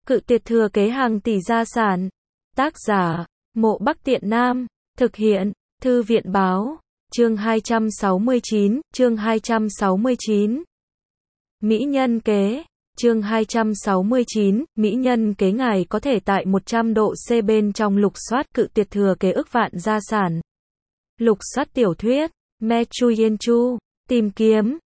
Cự tuyệt thừa kế hàng tỷ gia sản. Tác giả, Mộ Bắc Tiện Nam. Thực hiện, Thư viện báo. Chương 269, chương 269. Mỹ nhân kế. Chương 269, Mỹ nhân kế. Ngài có thể tại 100 độ C bên trong lục soát cự tuyệt thừa kế ức vạn gia sản. Lục soát tiểu thuyết, Me Chu Yên Chu, tìm kiếm,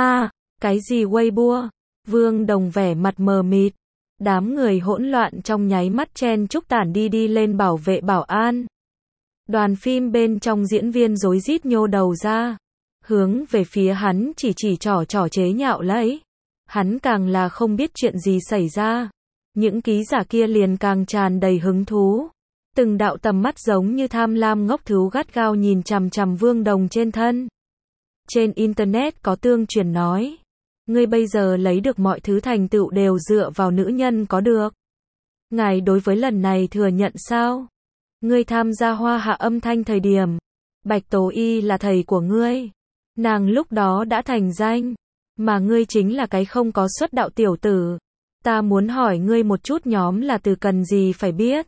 cái gì Weibo? Vương Đồng vẻ mặt mờ mịt. Đám người hỗn loạn trong nháy mắt chen chúc tản đi lên bảo vệ bảo an. Đoàn phim bên trong diễn viên rối rít nhô đầu ra, hướng về phía hắn chỉ trỏ chế nhạo lấy. Hắn càng là không biết chuyện gì xảy ra. Những ký giả kia liền càng tràn đầy hứng thú. Từng đạo tầm mắt giống như tham lam ngốc thú gắt gao nhìn chằm chằm Vương Đồng trên thân. Trên Internet có tương truyền nói, ngươi bây giờ lấy được mọi thứ thành tựu đều dựa vào nữ nhân có được. Ngài đối với lần này thừa nhận sao? Ngươi tham gia Hoa Hạ âm thanh thời điểm, Bạch Tố Y là thầy của ngươi. Nàng lúc đó đã thành danh, mà ngươi chính là cái không có xuất đạo tiểu tử. Ta muốn hỏi ngươi một chút, nhóm là từ cần gì phải biết?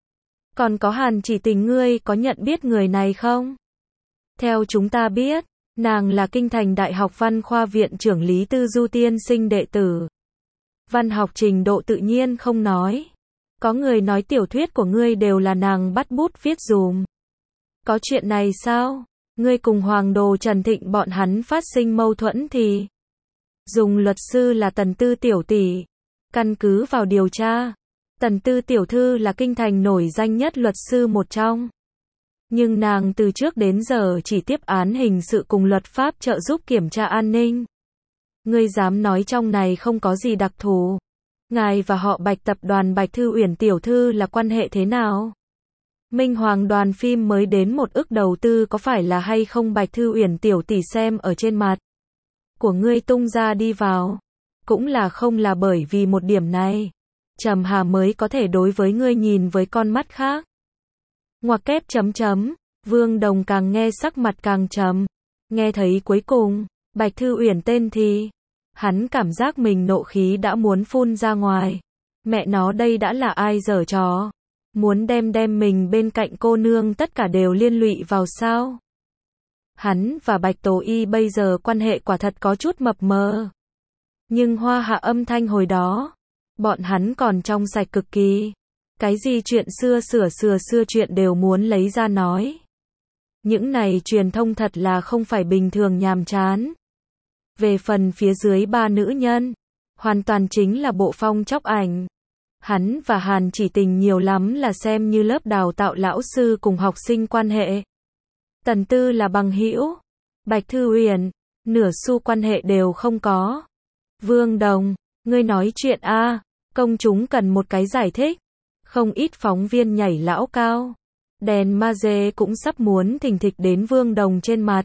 Còn có Hàn Chỉ Tình, ngươi có nhận biết người này không? Theo chúng ta biết, nàng là Kinh Thành Đại học Văn khoa viện trưởng Lý Tư Du tiên sinh đệ tử. Văn học trình độ tự nhiên không nói. Có người nói tiểu thuyết của ngươi đều là nàng bắt bút viết dùm. Có chuyện này sao? Ngươi cùng Hoàng Đồ Trần Thịnh bọn hắn phát sinh mâu thuẫn thì dùng luật sư là Tần Tư tiểu tỷ. Căn cứ vào điều tra, Tần Tư tiểu thư là Kinh Thành nổi danh nhất luật sư một trong. Nhưng nàng từ trước đến giờ chỉ tiếp án hình sự cùng luật pháp trợ giúp kiểm tra an ninh. Ngươi dám nói trong này không có gì đặc thù? Ngài và họ Bạch tập đoàn Bạch Thư Uyển tiểu thư là quan hệ thế nào? Minh Hoàng đoàn phim mới đến 1 ức đầu tư, có phải là hay không Bạch Thư Uyển tiểu tỷ xem ở trên mặt của ngươi tung ra đi vào? Cũng là không là bởi vì một điểm này, Trầm Hà mới có thể đối với ngươi nhìn với con mắt khác. Ngoặc kép . Vương Đồng càng nghe sắc mặt càng trầm. Nghe thấy cuối cùng Bạch Thư Uyển tên thì hắn cảm giác mình nộ khí đã muốn phun ra ngoài. Mẹ nó, đây đã là ai giở trò? Muốn đem mình bên cạnh cô nương tất cả đều liên lụy vào sao? Hắn và Bạch Tố Y bây giờ quan hệ quả thật có chút mập mờ. Nhưng Hoa Hạ âm thanh hồi đó, bọn hắn còn trong sạch cực kỳ. Cái gì chuyện xưa chuyện đều muốn lấy ra nói. Những này truyền thông thật là không phải bình thường nhàm chán. Về phần phía dưới 3 nữ nhân, hoàn toàn chính là bộ phong chóc ảnh. Hắn và Hàn Chỉ Tình nhiều lắm là xem như lớp đào tạo lão sư cùng học sinh quan hệ. Tần Tư là bằng hữu, Bạch Thư Uyển nửa xu quan hệ đều không có. Vương Đồng, ngươi nói chuyện công chúng cần một cái giải thích. Không ít phóng viên nhảy lão cao. Đèn ma dê cũng sắp muốn thình thịch đến Vương Đồng trên mặt.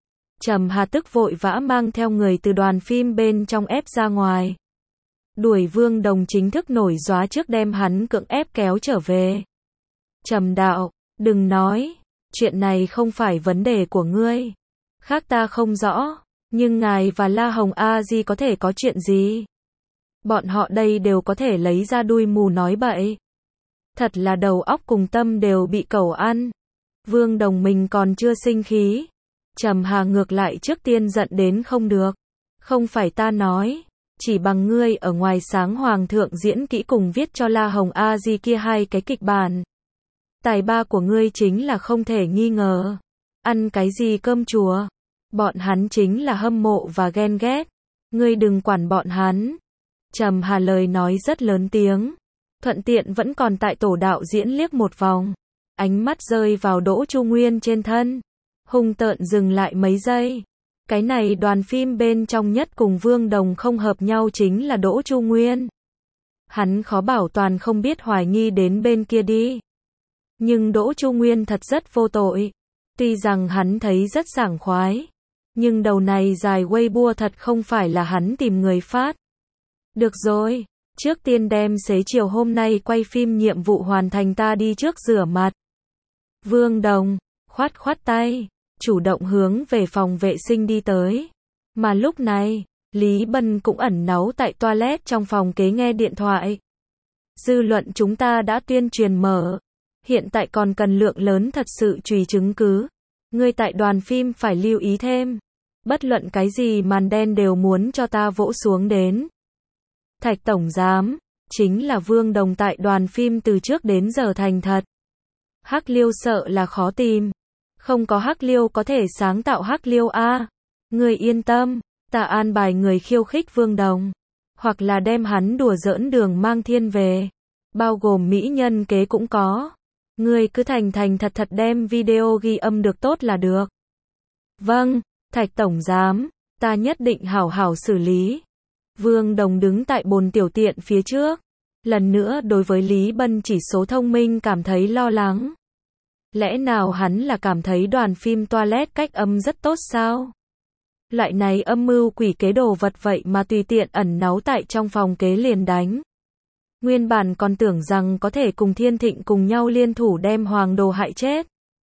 Trầm Hà tức vội vã mang theo người từ đoàn phim bên trong ép ra ngoài. Đuổi Vương Đồng chính thức nổi gióa trước đem hắn cưỡng ép kéo trở về. Trầm đạo, đừng nói, chuyện này không phải vấn đề của ngươi. Khác ta không rõ, nhưng ngài và La Hồng A Di có thể có chuyện gì? Bọn họ đây đều có thể lấy ra đuôi mù nói bậy. Thật là đầu óc cùng tâm đều bị cẩu ăn. Vương Đồng mình còn chưa sinh khí. Trầm Hà ngược lại trước tiên giận đến không được. Không phải ta nói, chỉ bằng ngươi ở ngoài sáng hoàng thượng diễn kỹ cùng viết cho La Hồng A Di kia 2 cái kịch bản. Tài ba của ngươi chính là không thể nghi ngờ. Ăn cái gì cơm chùa? Bọn hắn chính là hâm mộ và ghen ghét. Ngươi đừng quản bọn hắn. Trầm Hà lời nói rất lớn tiếng. Thuận tiện vẫn còn tại tổ đạo diễn liếc một vòng. Ánh mắt rơi vào Đỗ Chu Nguyên trên thân. Hung tợn dừng lại mấy giây. Cái này đoàn phim bên trong nhất cùng Vương Đồng không hợp nhau chính là Đỗ Chu Nguyên. Hắn khó bảo toàn không biết hoài nghi đến bên kia đi. Nhưng Đỗ Chu Nguyên thật rất vô tội. Tuy rằng hắn thấy rất sảng khoái, nhưng đầu này dài Weibo thật không phải là hắn tìm người phát. Được rồi, trước tiên đem xế chiều hôm nay quay phim nhiệm vụ hoàn thành, ta đi trước rửa mặt. Vương Đồng khoát tay, chủ động hướng về phòng vệ sinh đi tới. Mà lúc này, Lý Bân cũng ẩn náu tại toilet trong phòng kế nghe điện thoại. Dư luận chúng ta đã tuyên truyền mở. Hiện tại còn cần lượng lớn thật sự chùy chứng cứ. Ngươi tại đoàn phim phải lưu ý thêm. Bất luận cái gì màn đen đều muốn cho ta vỗ xuống đến. Thạch tổng giám, chính là Vương Đồng tại đoàn phim từ trước đến giờ thành thật. Hắc Liêu sợ là khó tìm. Không có Hắc Liêu có thể sáng tạo Hắc Liêu a. Ngươi yên tâm, ta an bài người khiêu khích Vương Đồng. Hoặc là đem hắn đùa giỡn Đường Mang Thiên về. Bao gồm mỹ nhân kế cũng có. Ngươi cứ thành thật thật đem video ghi âm được tốt là được. Vâng, Thạch tổng giám, ta nhất định hảo hảo xử lý. Vương Đồng đứng tại bồn tiểu tiện phía trước. Lần nữa đối với Lý Bân chỉ số thông minh cảm thấy lo lắng. Lẽ nào hắn là cảm thấy đoàn phim toilet cách âm rất tốt sao? Loại này âm mưu quỷ kế đồ vật vậy mà tùy tiện ẩn náu tại trong phòng kế liền đánh. Nguyên bản còn tưởng rằng có thể cùng Thiên Thịnh cùng nhau liên thủ đem Hoàng Đồ hại chết.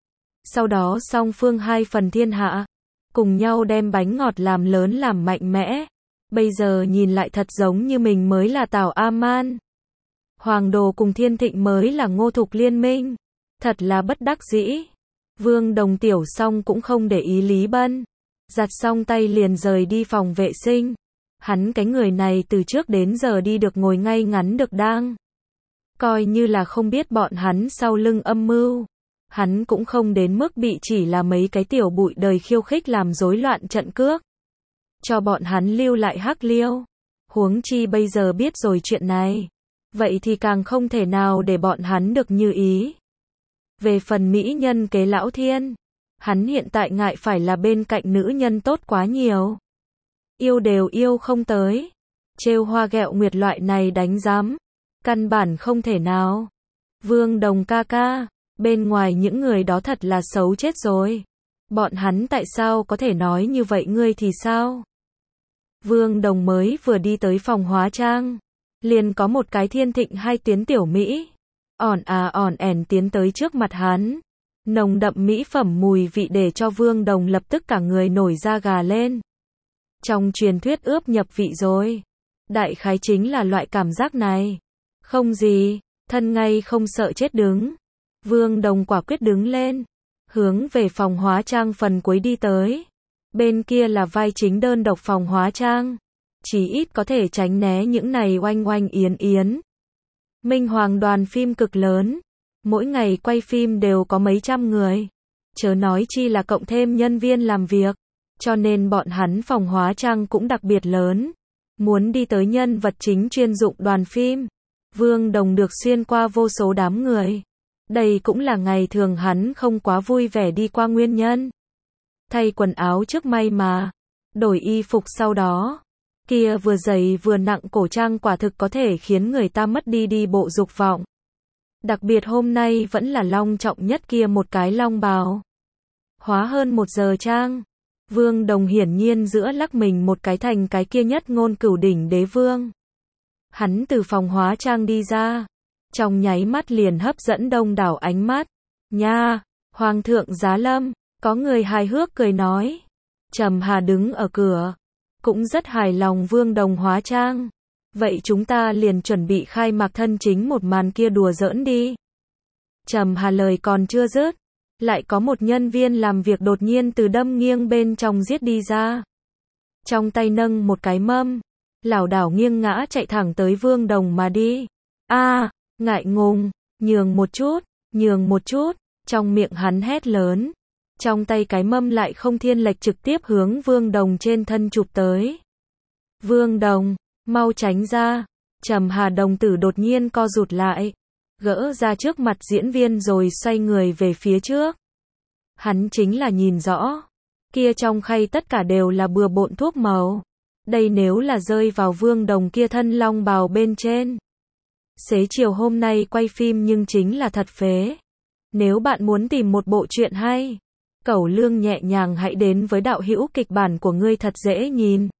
Sau đó song phương hai phần thiên hạ, cùng nhau đem bánh ngọt làm lớn làm mạnh mẽ. Bây giờ nhìn lại thật giống như mình mới là Tào A-man. Hoàng Đồ cùng Thiên Thịnh mới là Ngô Thục liên minh. Thật là bất đắc dĩ. Vương Đồng tiểu xong cũng không để ý Lý Bân. Giặt xong tay liền rời đi phòng vệ sinh. Hắn cái người này từ trước đến giờ đi được ngồi ngay ngắn được đang. Coi như là không biết bọn hắn sau lưng âm mưu. Hắn cũng không đến mức bị chỉ là mấy cái tiểu bụi đời khiêu khích làm rối loạn trận cước. Cho bọn hắn lưu lại Hắc Liêu. Huống chi bây giờ biết rồi chuyện này. Vậy thì càng không thể nào để bọn hắn được như ý. Về phần mỹ nhân kế Lão Thiên. Hắn hiện tại ngại phải là bên cạnh nữ nhân tốt quá nhiều. Yêu đều yêu không tới. Trêu hoa ghẹo nguyệt loại này đánh giám. Căn bản không thể nào. Vương Đồng ca ca. Bên ngoài những người đó thật là xấu chết rồi. Bọn hắn tại sao có thể nói như vậy ngươi thì sao? Vương Đồng mới vừa đi tới phòng hóa trang. Liền có một cái Thiên Thịnh hai tiếng tiểu Mỹ. ỏn ẻn tiến tới trước mặt hắn. Nồng đậm mỹ phẩm mùi vị để cho Vương Đồng lập tức cả người nổi da gà lên. Trong truyền thuyết ướp nhập vị rồi. Đại khái chính là loại cảm giác này. Không gì, thân ngay không sợ chết đứng. Vương Đồng quả quyết đứng lên. Hướng về phòng hóa trang phần cuối đi tới. Bên kia là vai chính đơn độc phòng hóa trang. Chỉ ít có thể tránh né những này oanh oanh yến yến. Minh Hoàng đoàn phim cực lớn. Mỗi ngày quay phim đều có mấy trăm người. Chớ nói chi là cộng thêm nhân viên làm việc. Cho nên bọn hắn phòng hóa trang cũng đặc biệt lớn. Muốn đi tới nhân vật chính chuyên dụng đoàn phim. Vương Đồng được xuyên qua vô số đám người. Đây cũng là ngày thường hắn không quá vui vẻ đi qua nguyên nhân. Thay quần áo trước may mà. Đổi y phục sau đó. Kia vừa dày vừa nặng cổ trang quả thực có thể khiến người ta mất đi bộ dục vọng. Đặc biệt hôm nay vẫn là long trọng nhất kia một cái long bào. Hóa hơn 1 giờ trang. Vương Đồng hiển nhiên giữa lắc mình một cái thành cái kia nhất ngôn cửu đỉnh đế vương. Hắn từ phòng hóa trang đi ra. Trong nháy mắt liền hấp dẫn đông đảo ánh mắt. Nha, Hoàng thượng giá lâm, có người hài hước cười nói. Trầm Hà đứng ở cửa. Cũng rất hài lòng Vương Đồng hóa trang. Vậy chúng ta liền chuẩn bị khai mạc thân chính một màn kia đùa giỡn đi. Trầm Hà lời còn chưa dứt. Lại có một nhân viên làm việc đột nhiên từ đâm nghiêng bên trong giết đi ra. Trong tay nâng một cái mâm. Lảo đảo nghiêng ngã chạy thẳng tới Vương Đồng mà đi. Ngại ngùng, nhường một chút, trong miệng hắn hét lớn. Trong tay cái mâm lại không thiên lệch trực tiếp hướng Vương Đồng trên thân chụp tới. Vương Đồng, mau tránh ra. Trầm Hà đồng tử đột nhiên co rụt lại. Gỡ ra trước mặt diễn viên rồi xoay người về phía trước. Hắn chính là nhìn rõ. Kia trong khay tất cả đều là bừa bộn thuốc màu. Đây nếu là rơi vào Vương Đồng kia thân long bào bên trên. Xế chiều hôm nay quay phim nhưng chính là thật phế. Nếu bạn muốn tìm một bộ truyện hay, Cẩu Lương nhẹ nhàng hãy đến với đạo hữu kịch bản của ngươi thật dễ nhìn.